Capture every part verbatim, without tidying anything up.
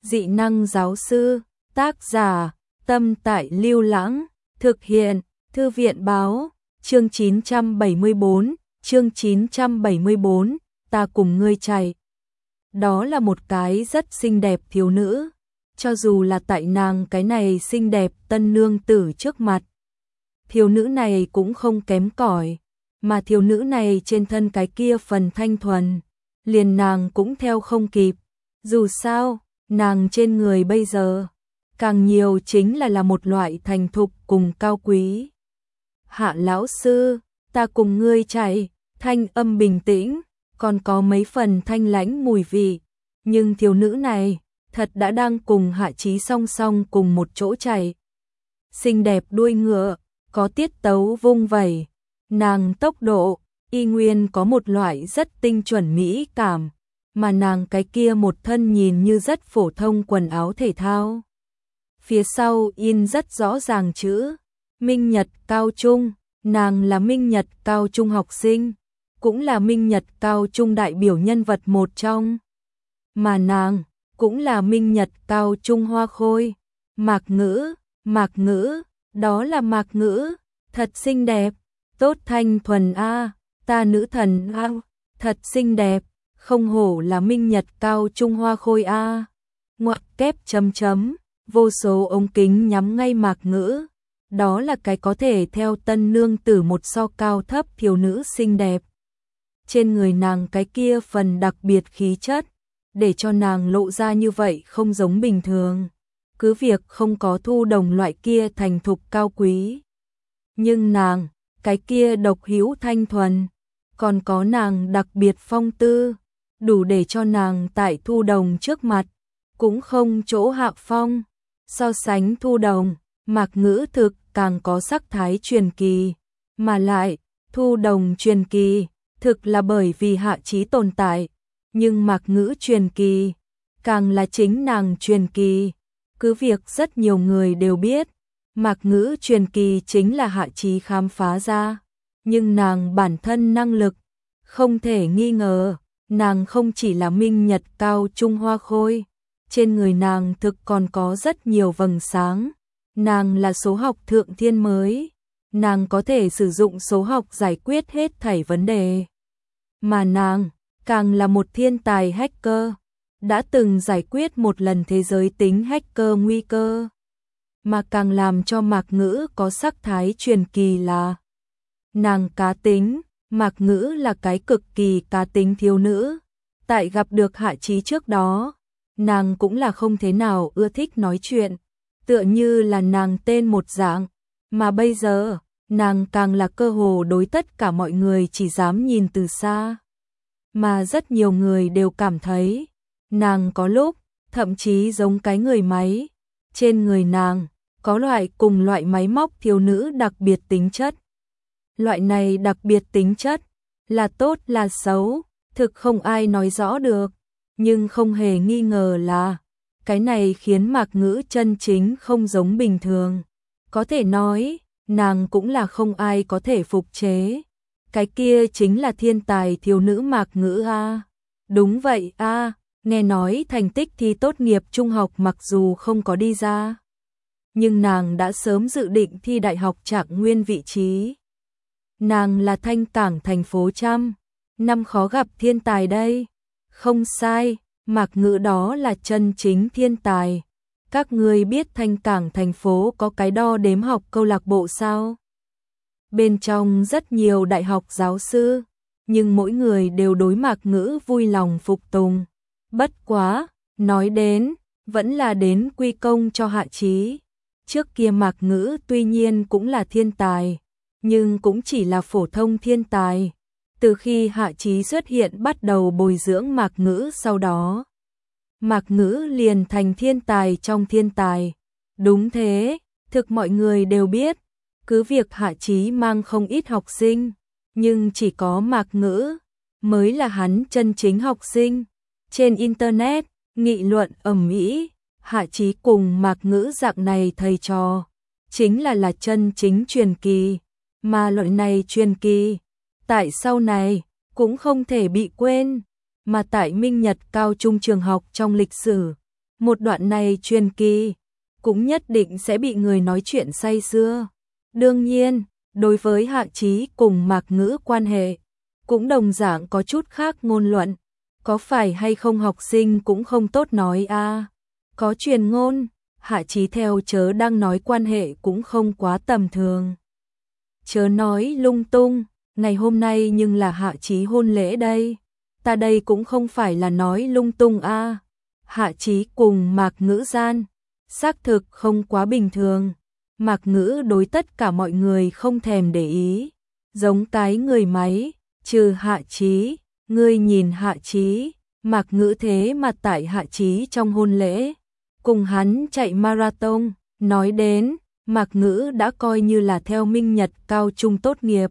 Dị năng giáo sư, tác giả, Tâm Tại Lưu Lãng, thực hiện, Thư viện báo, chương chín trăm bảy mươi bốn, chương chín trăm bảy mươi bốn, ta cùng ngươi chạy. Đó là một cái rất xinh đẹp thiếu nữ, cho dù là tại nàng cái này xinh đẹp tân nương tử trước mặt. Thiếu nữ này cũng không kém cỏi, mà thiếu nữ này trên thân cái kia phần thanh thuần, liền nàng cũng theo không kịp. Dù sao, nàng trên người bây giờ, càng nhiều chính là là một loại thành thục cùng cao quý. Hạ lão sư, ta cùng ngươi chạy, thanh âm bình tĩnh, còn có mấy phần thanh lãnh mùi vị, nhưng thiếu nữ này thật đã đang cùng Hạ Chí song song cùng một chỗ chạy. Xinh đẹp đuôi ngựa, có tiết tấu vung vẩy, nàng tốc độ, y nguyên có một loại rất tinh chuẩn mỹ cảm, mà nàng cái kia một thân nhìn như rất phổ thông quần áo thể thao. Phía sau in rất rõ ràng chữ, Minh Nhật Cao Trung, nàng là Minh Nhật Cao Trung học sinh, cũng là Minh Nhật Cao Trung đại biểu nhân vật một trong. Mà nàng, cũng là Minh Nhật Cao Trung hoa khôi, Mạc Ngữ, Mạc Ngữ, đó là Mạc Ngữ, thật xinh đẹp, tốt thanh thuần a, ta nữ thần a, thật xinh đẹp, không hổ là Minh Nhật Cao Trung hoa khôi a. Ngoặc kép chấm chấm, vô số ống kính nhắm ngay Mạc Ngữ, đó là cái có thể theo tân nương tử một so cao thấp thiếu nữ xinh đẹp. Trên người nàng cái kia phần đặc biệt khí chất, để cho nàng lộ ra như vậy không giống bình thường. Cứ việc không có Thu Đồng loại kia thành thục cao quý, nhưng nàng, cái kia độc hữu thanh thuần, còn có nàng đặc biệt phong tư, đủ để cho nàng tại Thu Đồng trước mặt, cũng không chỗ hạ phong. So sánh Thu Đồng, Mạc Ngữ thực càng có sắc thái truyền kỳ, mà lại, Thu Đồng truyền kỳ, thực là bởi vì Hạ Chí tồn tại, nhưng Mạc Ngữ truyền kỳ, càng là chính nàng truyền kỳ. Cứ việc rất nhiều người đều biết, Mạc Ngữ truyền kỳ chính là Hạ Chí khám phá ra, nhưng nàng bản thân năng lực, không thể nghi ngờ, nàng không chỉ là Minh Nhật Cao Trung hoa khôi, trên người nàng thực còn có rất nhiều vầng sáng, nàng là số học thượng thiên mới, nàng có thể sử dụng số học giải quyết hết thảy vấn đề. Mà nàng, càng là một thiên tài hacker, đã từng giải quyết một lần thế giới tính hacker nguy cơ. Mà càng làm cho Mạc Ngữ có sắc thái truyền kỳ là nàng cá tính, Mạc Ngữ là cái cực kỳ cá tính thiếu nữ. Tại gặp được Hạ Chí trước đó, nàng cũng là không thế nào ưa thích nói chuyện, tựa như là nàng tên một dạng, mà bây giờ, nàng càng là cơ hồ đối tất cả mọi người chỉ dám nhìn từ xa. Mà rất nhiều người đều cảm thấy, nàng có lúc, thậm chí giống cái người máy, trên người nàng, có loại cùng loại máy móc thiếu nữ đặc biệt tính chất. Loại này đặc biệt tính chất, là tốt là xấu, thực không ai nói rõ được, nhưng không hề nghi ngờ là, cái này khiến Mạc Ngữ chân chính không giống bình thường. Có thể nói, nàng cũng là không ai có thể phục chế. Cái kia chính là thiên tài thiếu nữ Mạc Ngữ a. Đúng vậy a, nghe nói thành tích thi tốt nghiệp trung học mặc dù không có đi ra, nhưng nàng đã sớm dự định thi đại học trạng nguyên vị trí. Nàng là Thanh Cảng thành phố trăm năm khó gặp thiên tài đây. Không sai, Mạc Ngữ đó là chân chính thiên tài. Các ngươi biết Thanh Cảng thành phố có cái đo đếm học câu lạc bộ sao? Bên trong rất nhiều đại học giáo sư, nhưng mỗi người đều đối Mạc Ngữ vui lòng phục tùng. Bất quá, nói đến, vẫn là đến quy công cho Hạ Chí. Trước kia Mạc Ngữ tuy nhiên cũng là thiên tài, nhưng cũng chỉ là phổ thông thiên tài. Từ khi Hạ Chí xuất hiện bắt đầu bồi dưỡng Mạc Ngữ sau đó, Mạc Ngữ liền thành thiên tài trong thiên tài. Đúng thế, thực mọi người đều biết, cứ việc Hạ Chí mang không ít học sinh, nhưng chỉ có Mạc Ngữ mới là hắn chân chính học sinh. Trên Internet, nghị luận ầm ĩ, Hạ Chí cùng Mạc Ngữ dạng này thầy trò, chính là là chân chính truyền kỳ, mà loại này truyền kỳ, tại sau này, cũng không thể bị quên, mà tại Minh Nhật Cao Trung trường học trong lịch sử, Một đoạn này truyền kỳ, cũng nhất định sẽ bị người nói chuyện say sưa. Đương nhiên, đối với Hạ Chí cùng Mạc Ngữ quan hệ, cũng đồng dạng có chút khác ngôn luận. Có phải hay không học sinh cũng không tốt nói a. À. Có truyền ngôn, Hạ Chí theo chớ đang nói quan hệ cũng không quá tầm thường. Chớ nói lung tung, ngày hôm nay nhưng là Hạ Chí hôn lễ đây. Ta đây cũng không phải là nói lung tung a. À. Hạ Chí cùng Mạc Ngữ gian, xác thực không quá bình thường. Mạc Ngữ đối tất cả mọi người không thèm để ý, giống cái người máy, trừ Hạ Chí, ngươi nhìn Hạ Chí, Mạc Ngữ thế mà tại Hạ Chí trong hôn lễ, cùng hắn chạy marathon, nói đến, Mạc Ngữ đã coi như là theo Minh Nhật cao trung tốt nghiệp.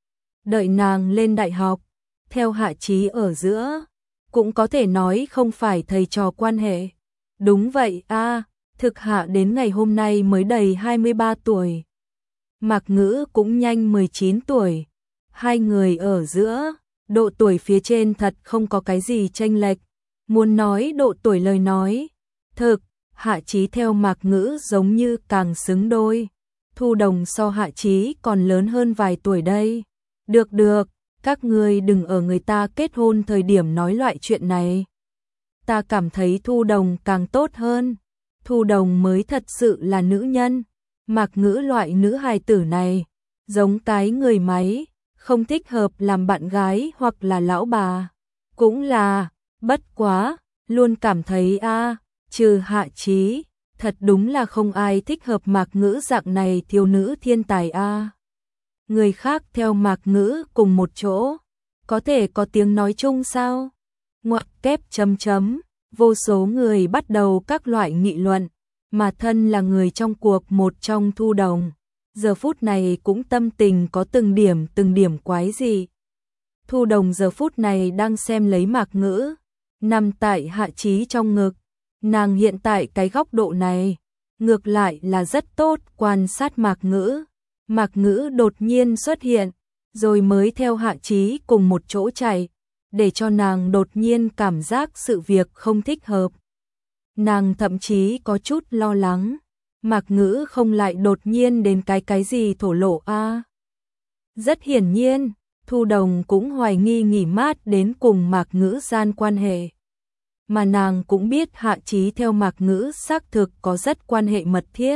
Đợi nàng lên đại học, theo Hạ Chí ở giữa, cũng có thể nói không phải thầy trò quan hệ. Đúng vậy a. À, thực Hạ đến ngày hôm nay mới đầy hai mươi ba tuổi. Mạc Ngữ cũng nhanh mười chín tuổi. Hai người ở giữa, độ tuổi phía trên thật không có cái gì chênh lệch. Muốn nói độ tuổi lời nói, thực, Hạ Chí theo Mạc Ngữ giống như càng xứng đôi. Thu Đồng so Hạ Chí còn lớn hơn vài tuổi đây. Được được, các ngươi đừng ở người ta kết hôn thời điểm nói loại chuyện này. Ta cảm thấy Thu Đồng càng tốt hơn. Thu Đồng mới thật sự là nữ nhân. Mạc Ngữ loại nữ hài tử này, giống cái người máy, không thích hợp làm bạn gái hoặc là lão bà. Cũng là, bất quá, luôn cảm thấy a, à, trừ Hạ Chí, thật đúng là không ai thích hợp Mạc Ngữ dạng này thiếu nữ thiên tài a. À. Người khác theo Mạc Ngữ cùng một chỗ, có thể có tiếng nói chung sao? Ngoặc kép chấm chấm, vô số người bắt đầu các loại nghị luận, mà thân là người trong cuộc một trong Thu Đồng. Giờ phút này cũng tâm tình có từng điểm từng điểm quái gì. Thu Đồng giờ phút này đang xem lấy Mạc Ngữ, nằm tại Hạ Chí trong ngực. Nàng hiện tại cái góc độ này, ngược lại là rất tốt quan sát Mạc Ngữ. Mạc Ngữ đột nhiên xuất hiện, rồi mới theo Hạ Chí cùng một chỗ chạy, để cho nàng đột nhiên cảm giác sự việc không thích hợp. Nàng thậm chí có chút lo lắng, Mạc Ngữ không lại đột nhiên đến cái cái gì thổ lộ a. À. Rất hiển nhiên, Thu Đồng cũng hoài nghi nghỉ mát đến cùng Mạc Ngữ gian quan hệ. Mà nàng cũng biết Hạ Chí theo Mạc Ngữ xác thực có rất quan hệ mật thiết.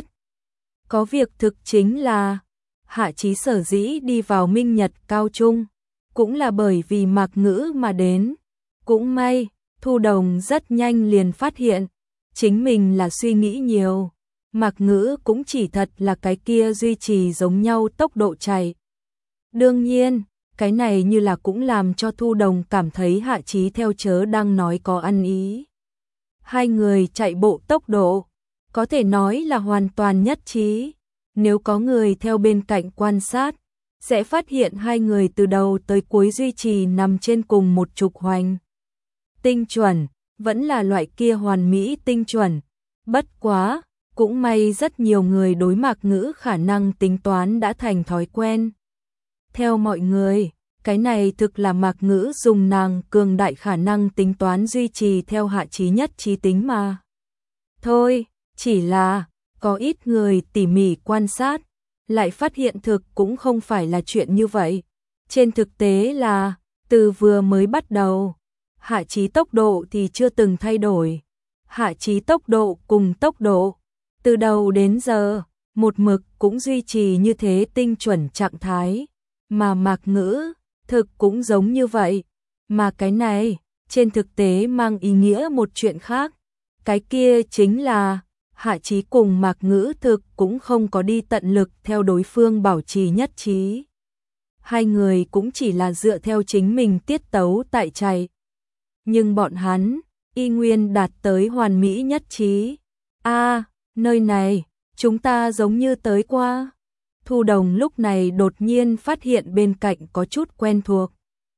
Có việc thực chính là, Hạ Chí sở dĩ đi vào Minh Nhật cao trung, cũng là bởi vì Mạc Ngữ mà đến. Cũng may, Thu Đồng rất nhanh liền phát hiện, chính mình là suy nghĩ nhiều. Mạc Ngữ cũng chỉ thật là cái kia duy trì giống nhau tốc độ chạy. Đương nhiên, cái này như là cũng làm cho Thu Đồng cảm thấy Hạ Chí theo chớ đang nói có ăn ý. Hai người chạy bộ tốc độ, có thể nói là hoàn toàn nhất trí. Nếu có người theo bên cạnh quan sát, sẽ phát hiện hai người từ đầu tới cuối duy trì nằm trên cùng một trục hoành. Tinh chuẩn, vẫn là loại kia hoàn mỹ tinh chuẩn. Bất quá, cũng may rất nhiều người đối Mạc Ngữ khả năng tính toán đã thành thói quen. Theo mọi người, cái này thực là Mạc Ngữ dùng nàng cường đại khả năng tính toán duy trì theo Hạ Chí nhất trí tính mà. Thôi, chỉ là, có ít người tỉ mỉ quan sát, lại phát hiện thực cũng không phải là chuyện như vậy. Trên thực tế là, từ vừa mới bắt đầu, Hạ Chí tốc độ thì chưa từng thay đổi. Hạ Chí tốc độ cùng tốc độ, từ đầu đến giờ, một mực cũng duy trì như thế tinh chuẩn trạng thái. Mà Mạc Ngữ, thực cũng giống như vậy. Mà cái này, trên thực tế mang ý nghĩa một chuyện khác. Cái kia chính là, Hạ Chí cùng Mạc Ngữ thực cũng không có đi tận lực theo đối phương bảo trì nhất trí. Hai người cũng chỉ là dựa theo chính mình tiết tấu tại chạy. Nhưng bọn hắn, y nguyên đạt tới hoàn mỹ nhất trí. A, à, nơi này, chúng ta giống như tới qua. Thu Đồng lúc này đột nhiên phát hiện bên cạnh có chút quen thuộc.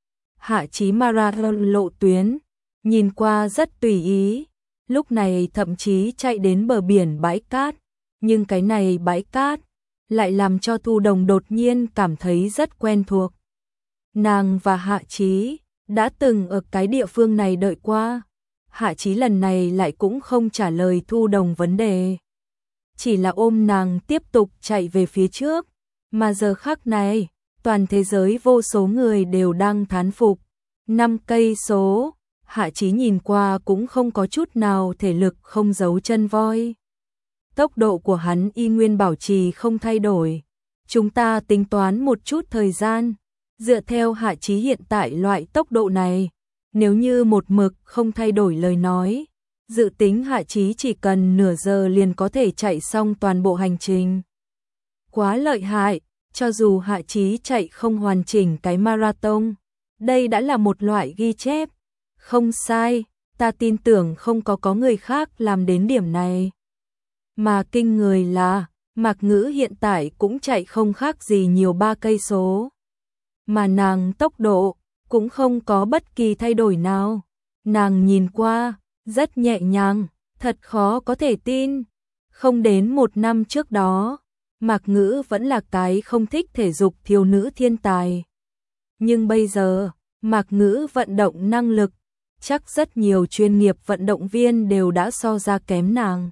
Hạ Chí marathon lộ tuyến, nhìn qua rất tùy ý. Lúc này thậm chí chạy đến bờ biển bãi cát, nhưng cái này bãi cát lại làm cho Thu Đồng đột nhiên cảm thấy rất quen thuộc. Nàng và Hạ Chí đã từng ở cái địa phương này đợi qua. Hạ Chí lần này lại cũng không trả lời Thu Đồng vấn đề, chỉ là ôm nàng tiếp tục chạy về phía trước, mà giờ khắc này, toàn thế giới vô số người đều đang thán phục. Năm cây số, Hạ Chí nhìn qua cũng không có chút nào thể lực không giấu chân voi. Tốc độ của hắn y nguyên bảo trì không thay đổi. Chúng ta tính toán một chút thời gian, dựa theo Hạ Chí hiện tại loại tốc độ này, nếu như một mực không thay đổi lời nói, dự tính Hạ Chí chỉ cần nửa giờ liền có thể chạy xong toàn bộ hành trình. Quá lợi hại, cho dù Hạ Chí chạy không hoàn chỉnh cái marathon, đây đã là một loại ghi chép. Không sai, ta tin tưởng không có có người khác làm đến điểm này. Mà kinh người là, Mạc Ngữ hiện tại cũng chạy không khác gì nhiều ba cây số. Mà nàng tốc độ cũng không có bất kỳ thay đổi nào. Nàng nhìn qua, rất nhẹ nhàng, thật khó có thể tin. Không đến một năm trước đó, Mạc Ngữ vẫn là cái không thích thể dục thiếu nữ thiên tài. Nhưng bây giờ, Mạc Ngữ vận động năng lực, chắc rất nhiều chuyên nghiệp vận động viên đều đã so ra kém nàng.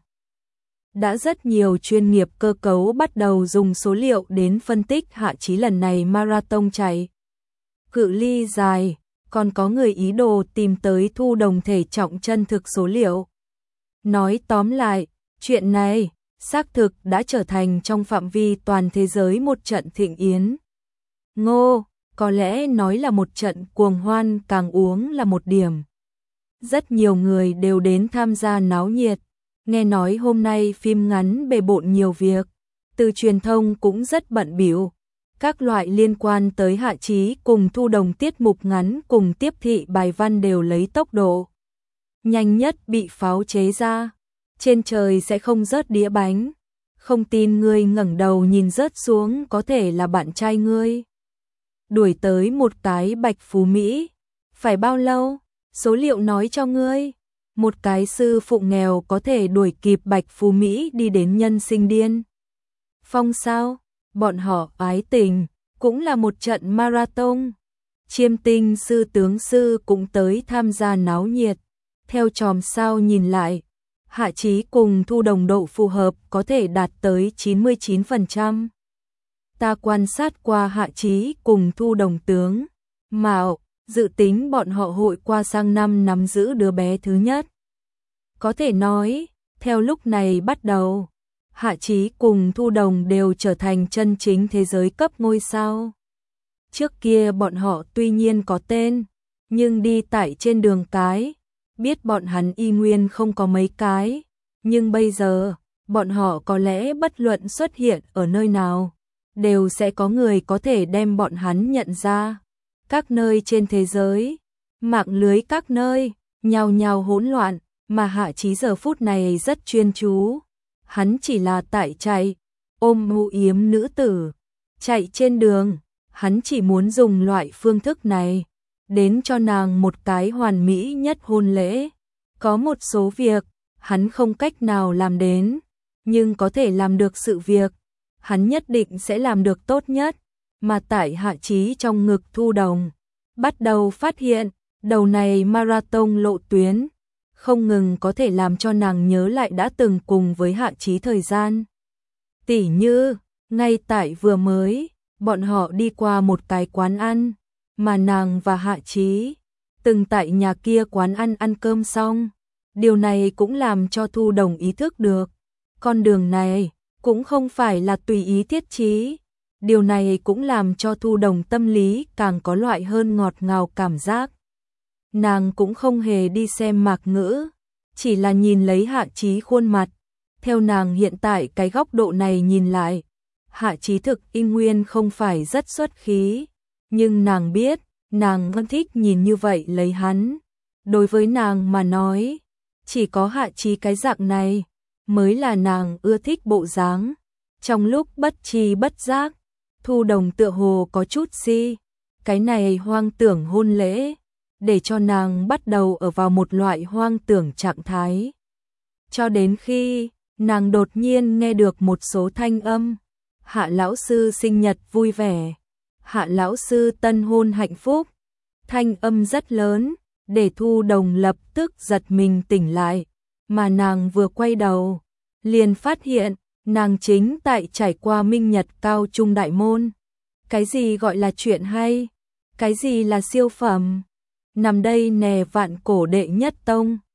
Đã rất nhiều chuyên nghiệp cơ cấu bắt đầu dùng số liệu đến phân tích Hạ Chí lần này marathon chạy. Cự ly dài, còn có người ý đồ tìm tới Thu Đồng thể trọng chân thực số liệu. Nói tóm lại, chuyện này, xác thực đã trở thành trong phạm vi toàn thế giới một trận thịnh yến. Ngô, có lẽ nói là một trận cuồng hoan càng uống là một điểm. Rất nhiều người đều đến tham gia náo nhiệt. Nghe nói hôm nay phim ngắn bề bộn nhiều việc, từ truyền thông cũng rất bận bịu. Các loại liên quan tới Hạ Chí cùng Thu Đồng tiết mục ngắn cùng tiếp thị bài văn đều lấy tốc độ nhanh nhất bị pháo chế ra. Trên trời sẽ không rớt đĩa bánh. Không tin ngươi ngẩng đầu nhìn rớt xuống có thể là bạn trai ngươi. Đuổi tới một cái Bạch Phú Mỹ. Phải bao lâu? Số liệu nói cho ngươi. Một cái sư phụ nghèo có thể đuổi kịp Bạch Phú Mỹ đi đến nhân sinh điên phong sao? Bọn họ ái tình, cũng là một trận marathon. Chiêm Tinh sư tướng sư cũng tới tham gia náo nhiệt. Theo chòm sao nhìn lại, Hạ Chí cùng Thu Đồng độ phù hợp có thể đạt tới chín mươi chín phần trăm. Ta quan sát qua Hạ Chí cùng Thu Đồng tướng mạo, dự tính bọn họ hội qua sang năm nắm giữ đứa bé thứ nhất. Có thể nói, theo lúc này bắt đầu, Hạ Chí cùng Thu Đồng đều trở thành chân chính thế giới cấp ngôi sao. Trước kia bọn họ tuy nhiên có tên, nhưng đi tại trên đường cái, biết bọn hắn y nguyên không có mấy cái. Nhưng bây giờ, bọn họ có lẽ bất luận xuất hiện ở nơi nào, đều sẽ có người có thể đem bọn hắn nhận ra. Các nơi trên thế giới, mạng lưới các nơi, nhào nhào hỗn loạn, mà Hạ Chí giờ phút này rất chuyên chú. Hắn chỉ là tại chạy, ôm ưu yếm nữ tử, chạy trên đường, hắn chỉ muốn dùng loại phương thức này, đến cho nàng một cái hoàn mỹ nhất hôn lễ. Có một số việc, hắn không cách nào làm đến, nhưng có thể làm được sự việc, hắn nhất định sẽ làm được tốt nhất. Mà tại Hạ Chí trong ngực Thu Đồng, bắt đầu phát hiện, đầu này marathon lộ tuyến, không ngừng có thể làm cho nàng nhớ lại đã từng cùng với Hạ Chí thời gian. Tỉ như, ngay tại vừa mới, bọn họ đi qua một cái quán ăn, mà nàng và Hạ Chí từng tại nhà kia quán ăn ăn cơm xong. Điều này cũng làm cho Thu Đồng ý thức được, con đường này cũng không phải là tùy ý thiết trí. Điều này cũng làm cho Thu Đồng tâm lý càng có loại hơn ngọt ngào cảm giác. Nàng cũng không hề đi xem Mạc Ngữ, chỉ là nhìn lấy Hạ Chí khuôn mặt. Theo nàng hiện tại cái góc độ này nhìn lại, Hạ Chí thực y nguyên không phải rất xuất khí, nhưng nàng biết, nàng vẫn thích nhìn như vậy lấy hắn. Đối với nàng mà nói, chỉ có Hạ Chí cái dạng này mới là nàng ưa thích bộ dáng. Trong lúc bất tri bất giác, Thu Đồng tựa hồ có chút si, cái này hoang tưởng hôn lễ, để cho nàng bắt đầu ở vào một loại hoang tưởng trạng thái. Cho đến khi, nàng đột nhiên nghe được một số thanh âm. Hạ lão sư sinh nhật vui vẻ. Hạ lão sư tân hôn hạnh phúc. Thanh âm rất lớn, để Thu Đồng lập tức giật mình tỉnh lại, mà nàng vừa quay đầu, liền phát hiện, nàng chính tại trải qua minh nhật cao trung đại môn. Cái gì gọi là chuyện hay? Cái gì là siêu phẩm? Nằm đây nè vạn cổ đệ nhất tông.